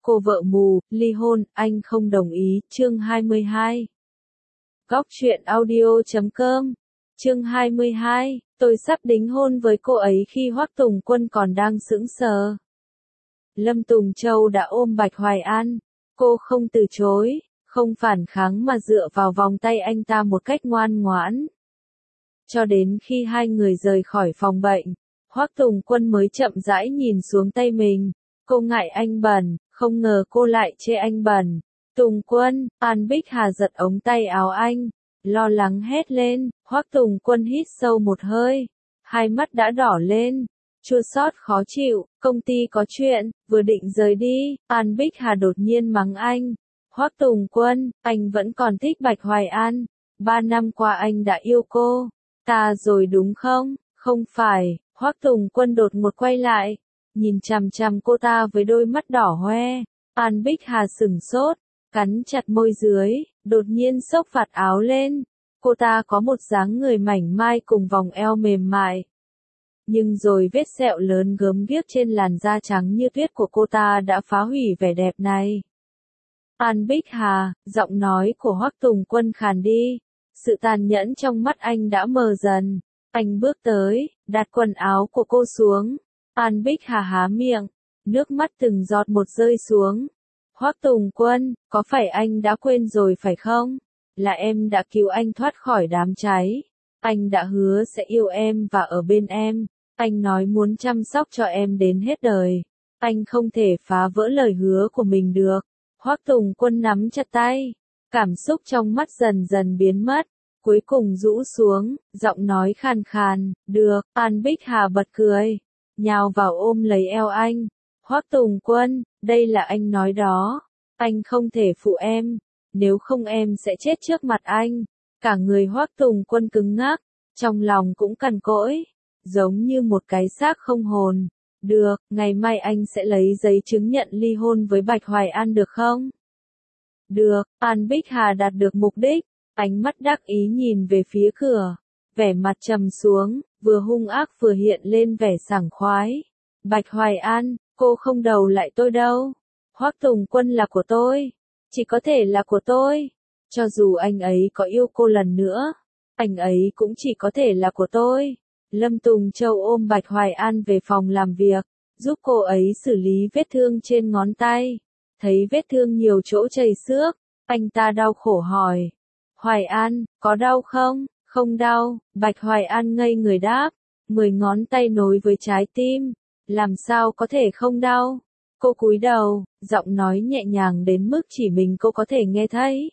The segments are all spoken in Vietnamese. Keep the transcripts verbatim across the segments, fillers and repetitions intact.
Cô vợ mù, ly hôn, anh không đồng ý, chương hai mươi hai. Góc truyện audio chấm com, chương hai mươi hai, tôi sắp đính hôn với cô ấy khi Hoắc Tùng Quân còn đang sững sờ. Lâm Tùng Châu đã ôm Bạch Hoài An, cô không từ chối, không phản kháng mà dựa vào vòng tay anh ta một cách ngoan ngoãn. Cho đến khi hai người rời khỏi phòng bệnh, Hoắc Tùng Quân mới chậm rãi nhìn xuống tay mình, cô ngại anh bẩn, không ngờ cô lại chê anh bẩn. Tùng Quân, An Bích Hà giật ống tay áo anh, lo lắng hét lên. Hoắc Tùng Quân hít sâu một hơi, hai mắt đã đỏ lên, chua xót khó chịu. Công ty có chuyện, vừa định rời đi, An Bích Hà đột nhiên mắng anh. Hoắc Tùng Quân, anh vẫn còn thích Bạch Hoài An, ba năm qua anh đã yêu cô ta rồi đúng không? Không phải. Hoắc Tùng Quân đột ngột quay lại, nhìn chằm chằm cô ta với đôi mắt đỏ hoe. An Bích Hà sửng sốt, cắn chặt môi dưới, đột nhiên xốc vạt áo lên. Cô ta có một dáng người mảnh mai cùng vòng eo mềm mại. Nhưng rồi vết sẹo lớn gớm ghiếc trên làn da trắng như tuyết của cô ta đã phá hủy vẻ đẹp này. An Bích Hà, giọng nói của Hoắc Tùng Quân khàn đi. Sự tàn nhẫn trong mắt anh đã mờ dần. Anh bước tới, đặt quần áo của cô xuống. An Bích Hà há miệng, nước mắt từng giọt một rơi xuống. Hoắc Tùng Quân, có phải anh đã quên rồi phải không? Là em đã cứu anh thoát khỏi đám cháy. Anh đã hứa sẽ yêu em và ở bên em. Anh nói muốn chăm sóc cho em đến hết đời. Anh không thể phá vỡ lời hứa của mình được. Hoắc Tùng Quân nắm chặt tay, cảm xúc trong mắt dần dần biến mất. Cuối cùng rũ xuống, giọng nói khàn khàn, được. An Bích Hà bật cười, nhào vào ôm lấy eo anh. Hoắc Tùng Quân, đây là anh nói đó. Anh không thể phụ em, nếu không em sẽ chết trước mặt anh. Cả người Hoắc Tùng Quân cứng ngắc, trong lòng cũng cằn cỗi, giống như một cái xác không hồn. Được, ngày mai anh sẽ lấy giấy chứng nhận ly hôn với Bạch Hoài An được không? Được. An Bích Hà đạt được mục đích, ánh mắt đắc ý nhìn về phía cửa, vẻ mặt trầm xuống, vừa hung ác vừa hiện lên vẻ sảng khoái. Bạch Hoài An, cô không đầu lại tôi đâu. Hoắc Tùng Quân là của tôi, chỉ có thể là của tôi. Cho dù anh ấy có yêu cô lần nữa, anh ấy cũng chỉ có thể là của tôi. Lâm Tùng Châu ôm Bạch Hoài An về phòng làm việc, giúp cô ấy xử lý vết thương trên ngón tay. Thấy vết thương nhiều chỗ chảy xước, anh ta đau khổ hỏi. Hoài An, có đau không? Không đau. Bạch Hoài An ngây người đáp, mười ngón tay nối với trái tim, làm sao có thể không đau? Cô cúi đầu, giọng nói nhẹ nhàng đến mức chỉ mình cô có thể nghe thấy.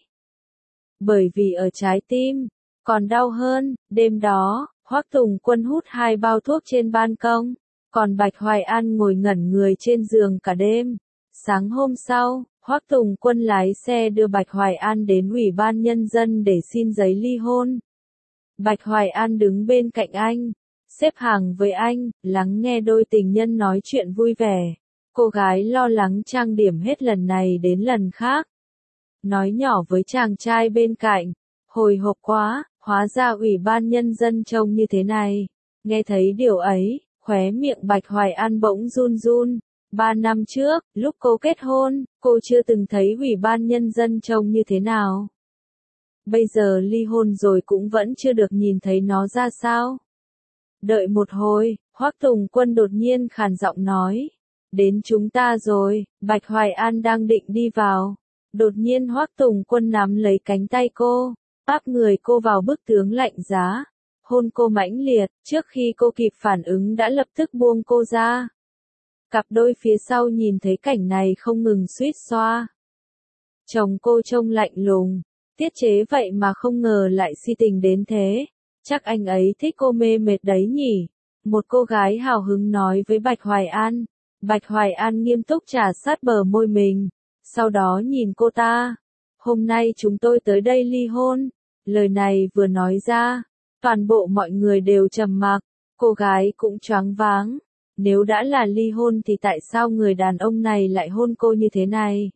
Bởi vì ở trái tim, còn đau hơn. Đêm đó, Hoắc Tùng Quân hút hai bao thuốc trên ban công, còn Bạch Hoài An ngồi ngẩn người trên giường cả đêm. Sáng hôm sau, Hoắc Tùng Quân lái xe đưa Bạch Hoài An đến Ủy ban Nhân dân để xin giấy ly hôn. Bạch Hoài An đứng bên cạnh anh, xếp hàng với anh, lắng nghe đôi tình nhân nói chuyện vui vẻ. Cô gái lo lắng trang điểm hết lần này đến lần khác. Nói nhỏ với chàng trai bên cạnh, hồi hộp quá, hóa ra Ủy ban Nhân dân trông như thế này. Nghe thấy điều ấy, khóe miệng Bạch Hoài An bỗng run run. Ba năm trước, lúc cô kết hôn, cô chưa từng thấy Ủy ban Nhân dân trông như thế nào. Bây giờ ly hôn rồi cũng vẫn chưa được nhìn thấy nó ra sao. Đợi một hồi, Hoắc Tùng Quân đột nhiên khàn giọng nói. Đến chúng ta rồi. Bạch Hoài An đang định đi vào. Đột nhiên Hoắc Tùng Quân nắm lấy cánh tay cô, áp người cô vào bức tường lạnh giá. Hôn cô mãnh liệt, trước khi cô kịp phản ứng đã lập tức buông cô ra. Cặp đôi phía sau nhìn thấy cảnh này không ngừng suýt xoa. Chồng cô trông lạnh lùng, tiết chế vậy mà không ngờ lại si tình đến thế. Chắc anh ấy thích cô mê mệt đấy nhỉ? Một cô gái hào hứng nói với Bạch Hoài An. Bạch Hoài An nghiêm túc trà sát bờ môi mình, sau đó nhìn cô ta. Hôm nay chúng tôi tới đây ly hôn. Lời này vừa nói ra, toàn bộ mọi người đều trầm mặc, cô gái cũng choáng váng. Nếu đã là ly hôn thì tại sao người đàn ông này lại hôn cô như thế này?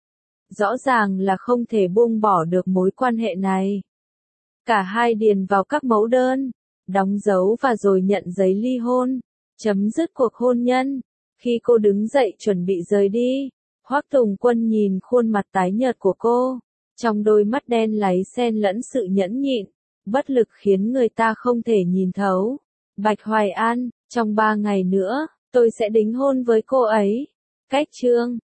Rõ ràng là không thể buông bỏ được mối quan hệ này. Cả hai điền vào các mẫu đơn, đóng dấu và rồi nhận giấy ly hôn, chấm dứt cuộc hôn nhân. Khi cô đứng dậy chuẩn bị rời đi, Hoắc Tùng Quân nhìn khuôn mặt tái nhợt của cô, trong đôi mắt đen láy xen lẫn sự nhẫn nhịn, bất lực khiến người ta không thể nhìn thấu. Bạch Hoài An, trong ba ngày nữa, tôi sẽ đính hôn với cô ấy. Cách chương